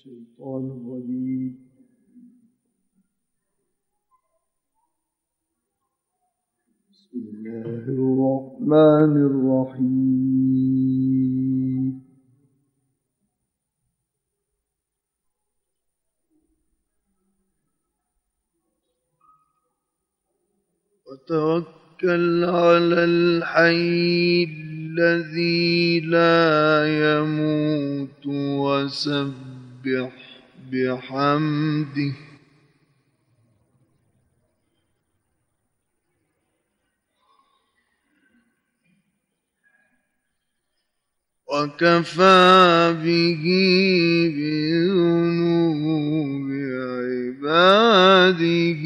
الشيطان الرجيم. بسم الله الرحمن الرحيم. وتوكل على الحي الذي لا يموت وسبح بحمده وكفى به بذنوب عباده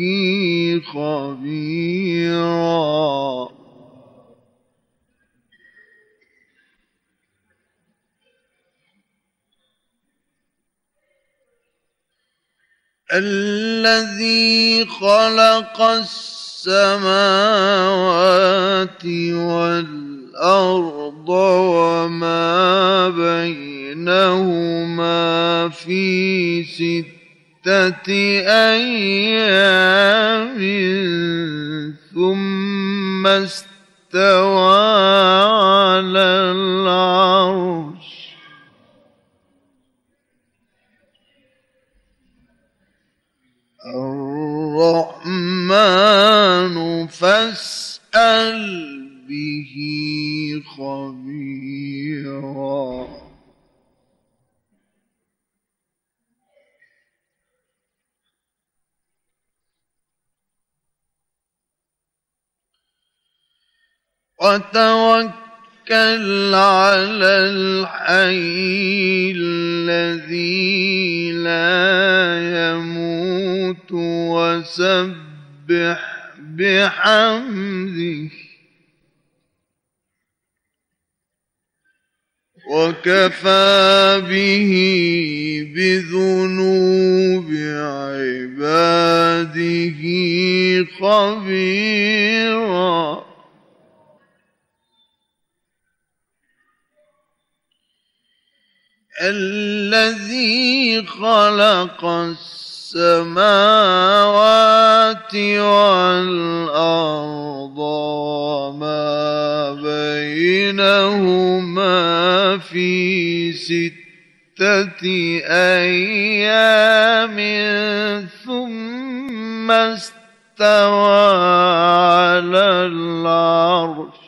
خبيرا. الذي خلق السماوات والأرض وما بينهما في 6 أيام ثم استوى على العرش. الرحمن فاسأل به خبيرا. وتوكل على الحي الذي لا يموت وسبح بحمده وكفى به بذنوب عباده خبيرا. الذي خلق السماوات والأرض وما بينهما في 6 أيام ثم استوى على العرش.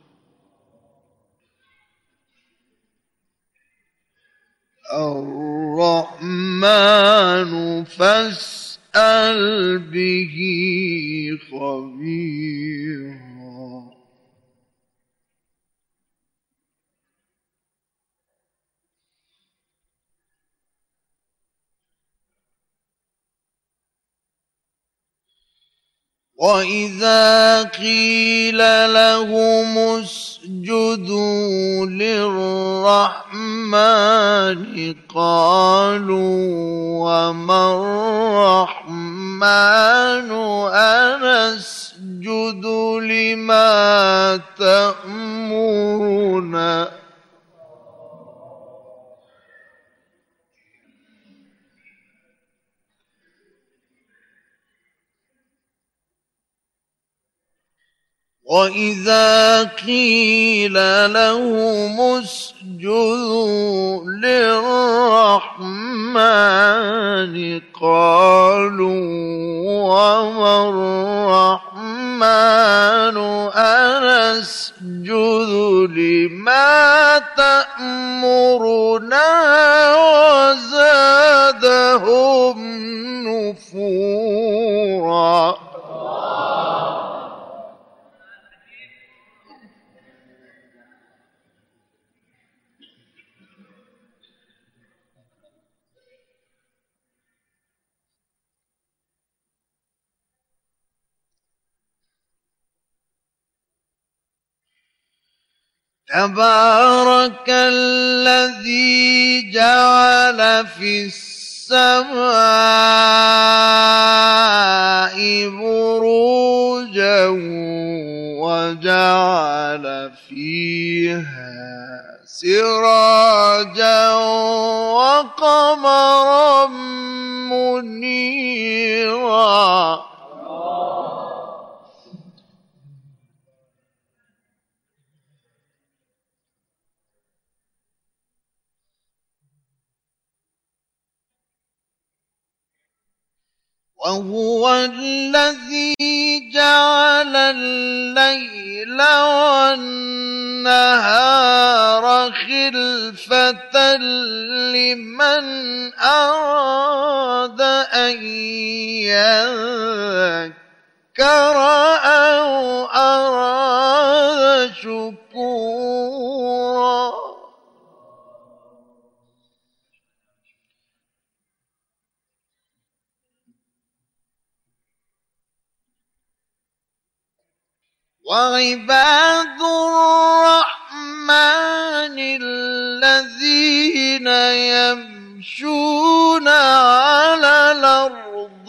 الرحمن فاسأل به خبيرا. وإذا قيل لهم اسجدوا للرحمن قالوا وما الرحمن أنسجد لما تأمرنا. وإذا قيل لهم اسجدوا للرحمن قالوا وما الرحمن أنسجد لما تأمرنا وزادهم نفورا. تبارك الذي جعل في السماء بروجا وجعل فيها سراجا وقمرا وهو الذي جعل الليل والنهار خلفة لمن أراد أن يذكر أو أراد شكورا وعباد الرحمن الذين يمشون على الأرض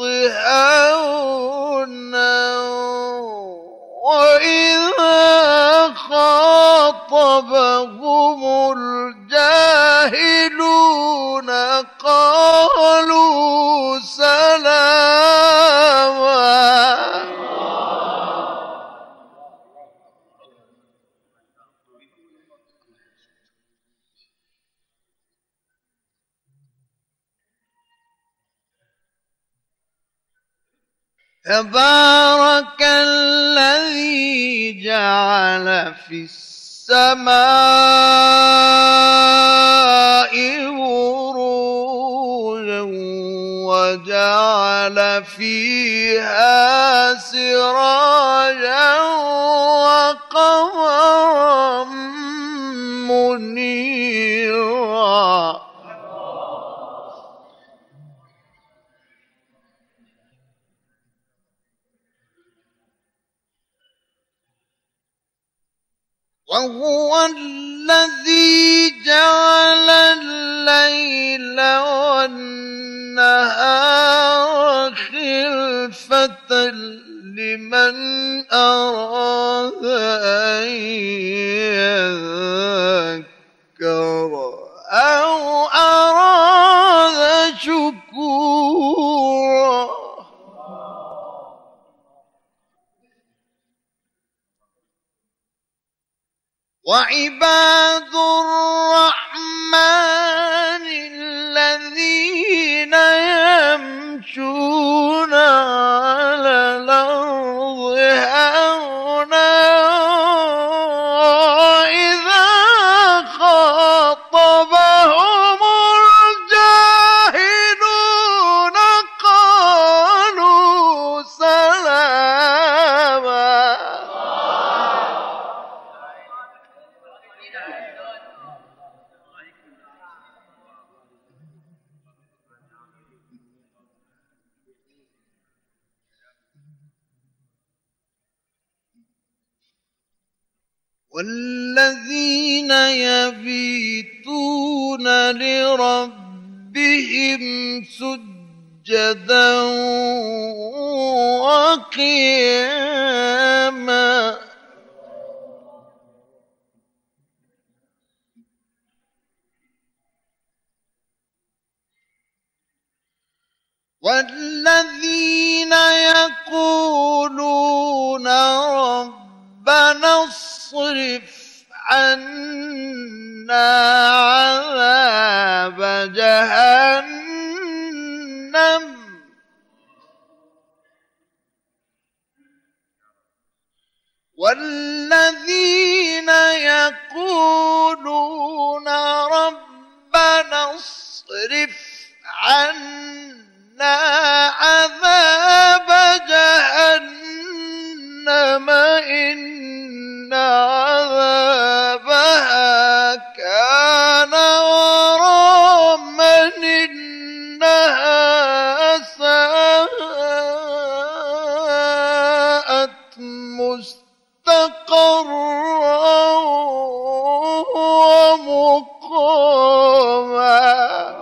هونا وإذا خاطبهم الجاهلون قالوا سلاما تبارك الذي جعل في السماء بروجا وجعل فيها سراجا وقمرا منيرا وهو الذي جعل الليل والنهار خلفة لمن أراد أن يذكر أو أراد شكورا وعباد الرحمن الذين يمشون على الأرض هونا وإذا خاطبهم الجاهلون قالوا سلاما والذين يبيتون لربهم سجدا وقياما والذين يقولون ربنا اصرف عنا عذاب جهنم والذين يقولون ربنا اصرف عنا عذاب جهنم إن عذابها كان غراما إنها ساءت مستقرا ومقاما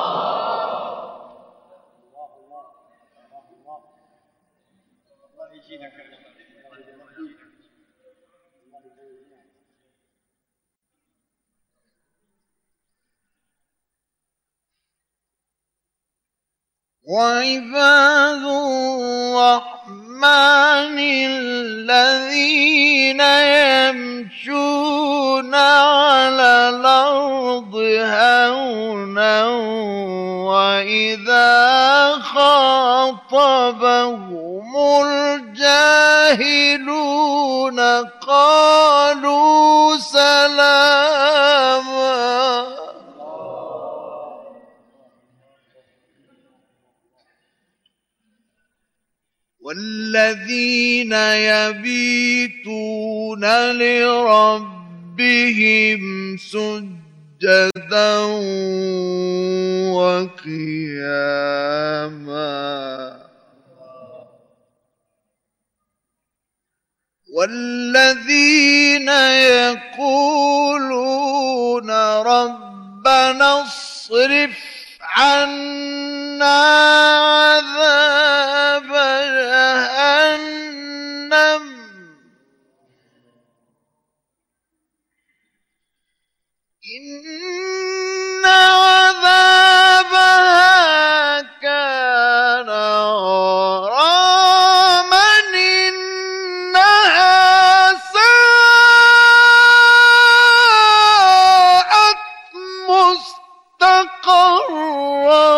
وعباد الرحمن الذين يمشون على الأرض هونا وإذا خاطبهم خالفهم الجاهلون قالوا سلاما والذين يبيتون لربهم سجدا وقياما والذين يقولون ربنا اصرف عنا عذاب جهنم إن عذابها كان غراما إنها ساءت مستقرا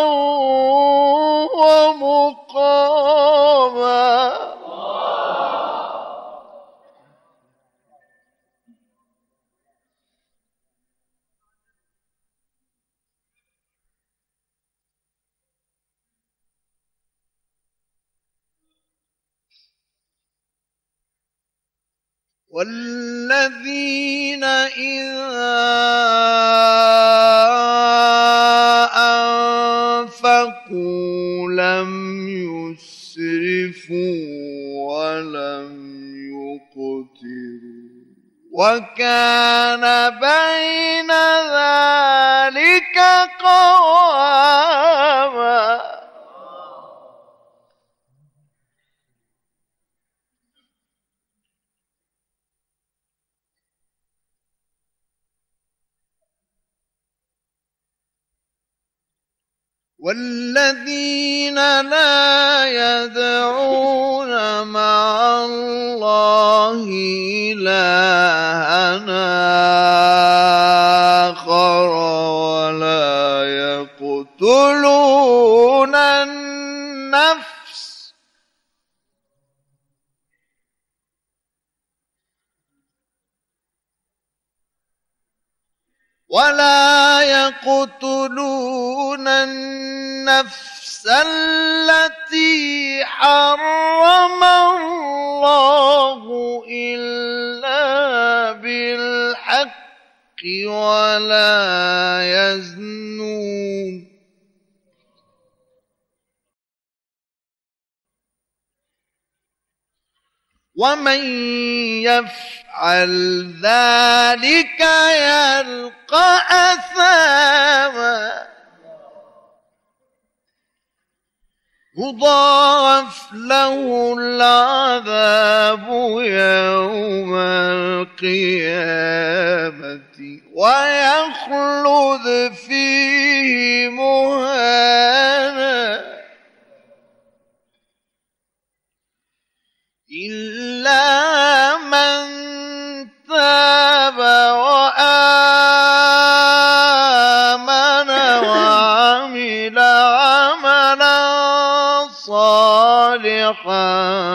ومقاما والذين إذا أنفقوا لم يسرفوا ولم يقتروا وكان بين ذلك قواما والذين لا يدعون مع الله إلهًا آخر ولا يقتلون النفس التي حرم الله إلا بالحق ولا يزنون ومن يفعل ذلك يلقى أثاما يضاعف له العذاب يوم القيامة ويخلد فيه مهانا إلا من تاب وآمن وعمل عملا صالحا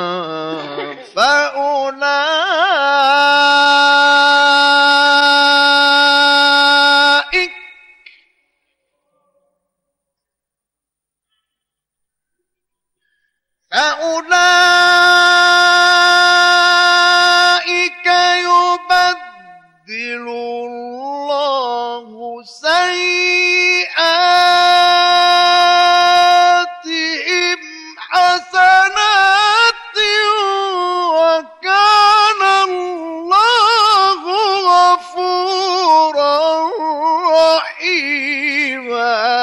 فأولئك يبدل الله سيئاتهم حسنات وكان الله غفورا رحيما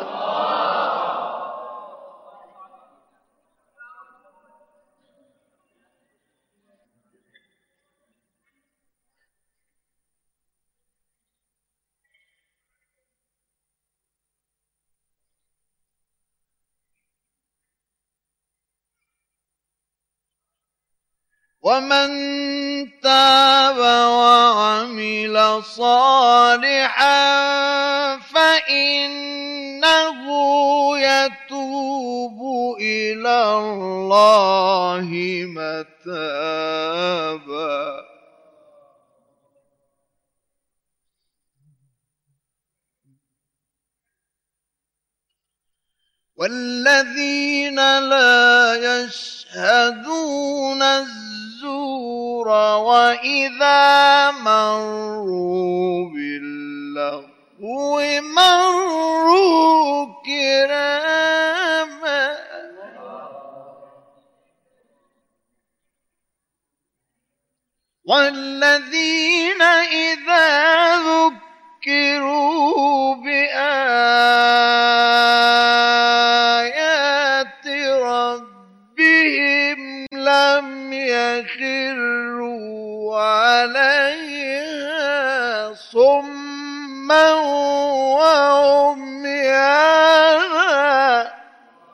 ومن تاب وعمل صالحا فإنه يتوبوا إلى الله متابا والذين لا يشهدون الزور وإذا مروا باللغو مروا كراما والذين إذا ذكروا بآيات ربهم لم يخروا عليها صما وعميانا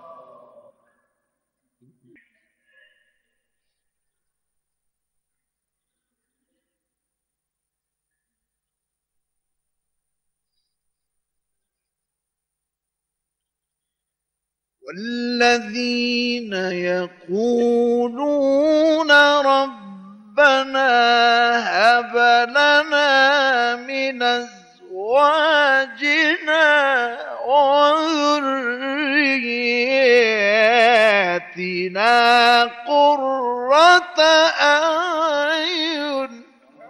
والذين يقولون ربنا هب لنا من أزواجنا وذرياتنا قرة أعين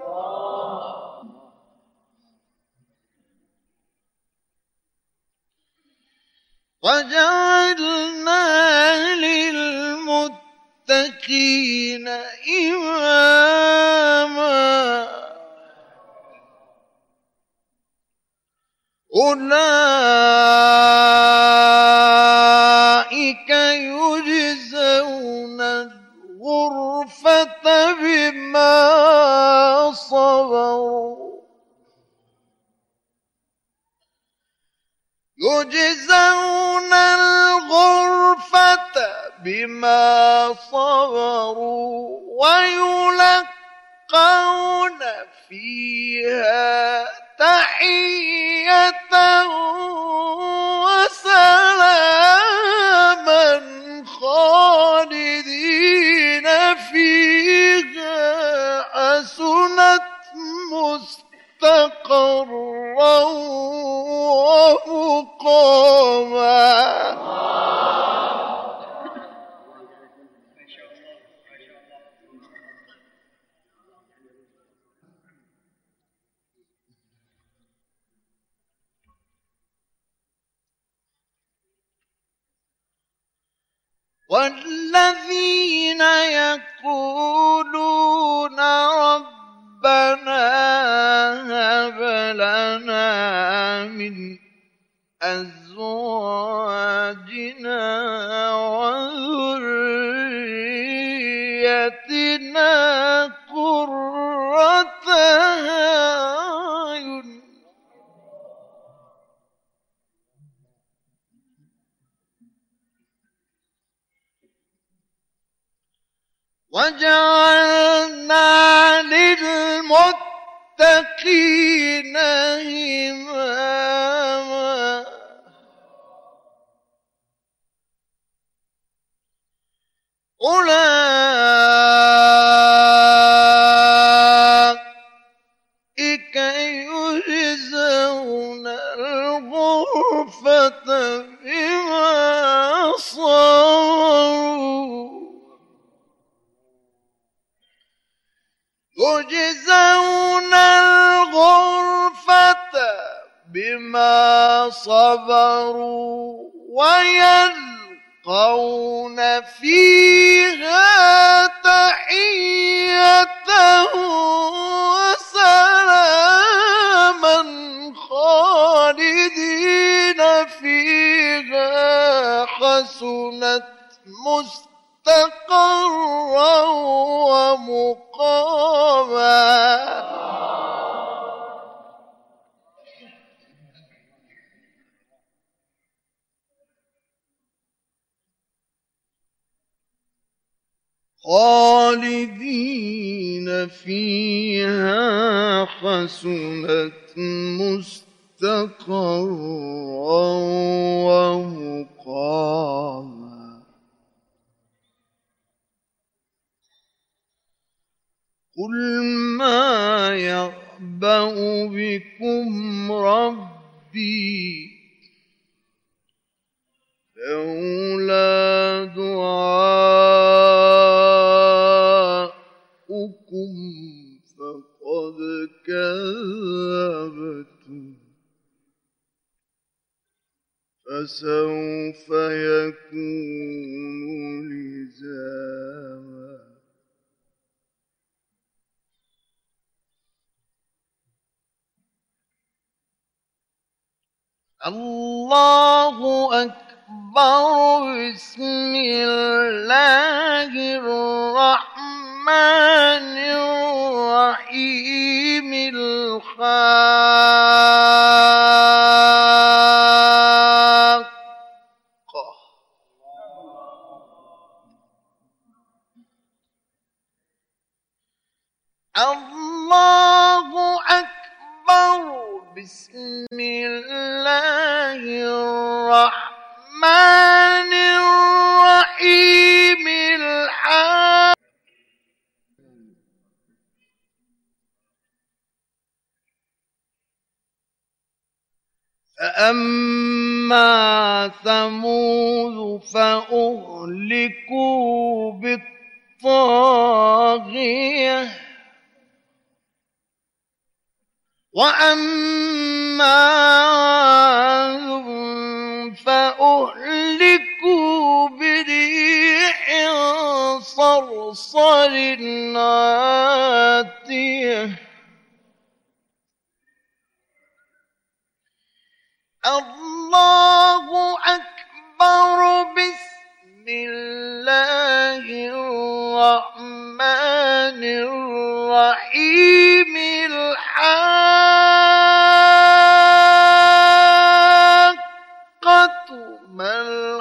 وجعلنا للمتقين إماما أولئك يجزون الغرفة بما صبروا يجزون الغرفة بما صبروا ويلقون فيها تحية وسلاما خالدين فيها حسنت مستقرا ومقاما والذين يقولون ربنا هب لنا من أزواجنا وذريتنا قرة أعين وجعلنا للمتقين إماما أولئك يجزون الغرفة بما صبروا يجزون الغرفة بما صبروا ويلقون فيها تحية وسلاما خالدين فيها حسنت مستقرا ومقاما خالدين فيها حسنت مستقرا ومقاما فسوف يكون لزاما. الله أكبر. بسم الله الرحمن الرحيم. الحاقة. الله أكبر. بسم الله الرحمن الرحيم. الحاقة. فأما ثمود فأهلكوا بالطاغية. وأما عاد فأهلكوا بريح صرصر عاتية. الله أكبر. بسم الله الرحمن الرحيم. الحاقة. ما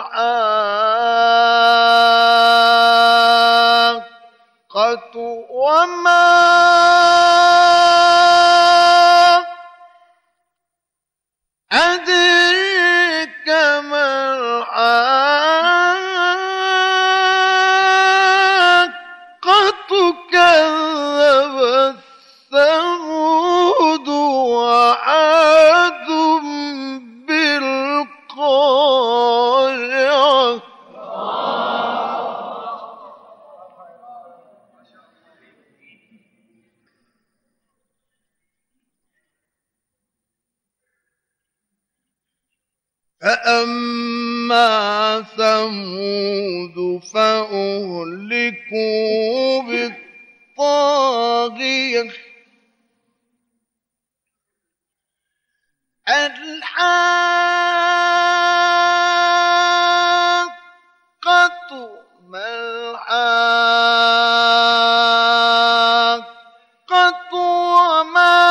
الحاقة وما أدريك ما الحاقة. كذبت ثمود وعاد بالقارعة. فأما ثمود فأهلكوا بالطاغية. الحاقة. ما الحاقة وما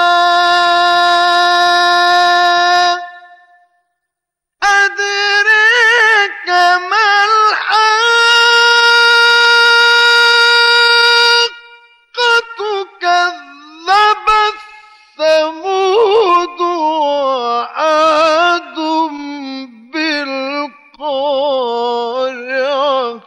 أدريك ما الحاقة. كذبت ثمود وعاد بالقارعة.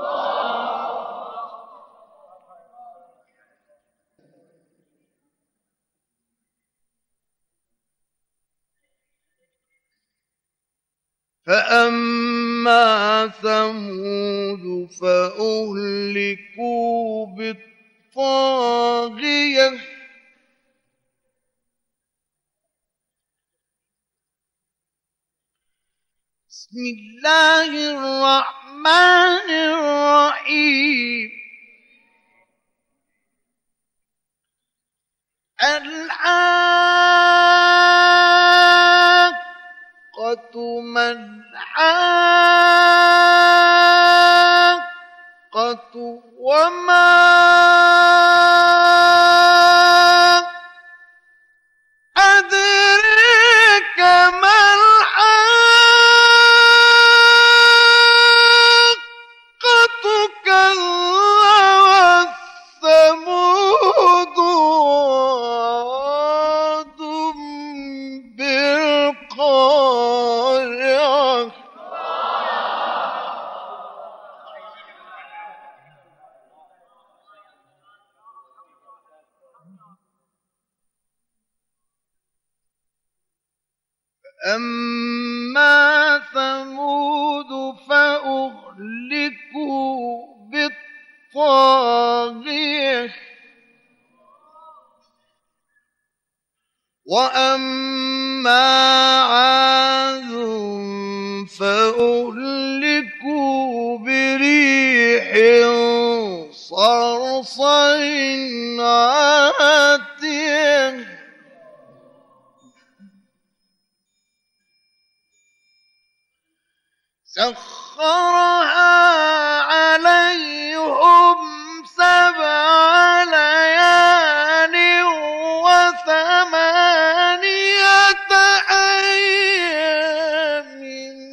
فأما ثمود فأهلكوا بالطاغية. بسم الله الرحمن الرحيم. الحاقة. ما الحاقة وما أدريك ما الحاقة. كذبت ثمود وعاد بالقارعة. أما ثمود فأهلكوا بالطاغية. وأما عاد سخرها عليهم 7 ليال و8 أيام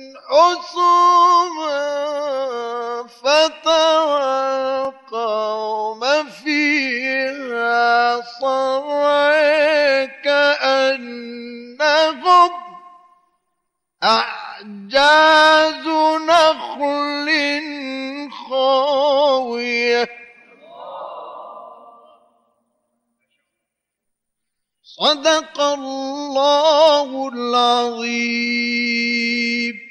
حسوما فترى القوم فيها صرعا كأنهم أعجاز نخل خاوية. صدق الله العظيم.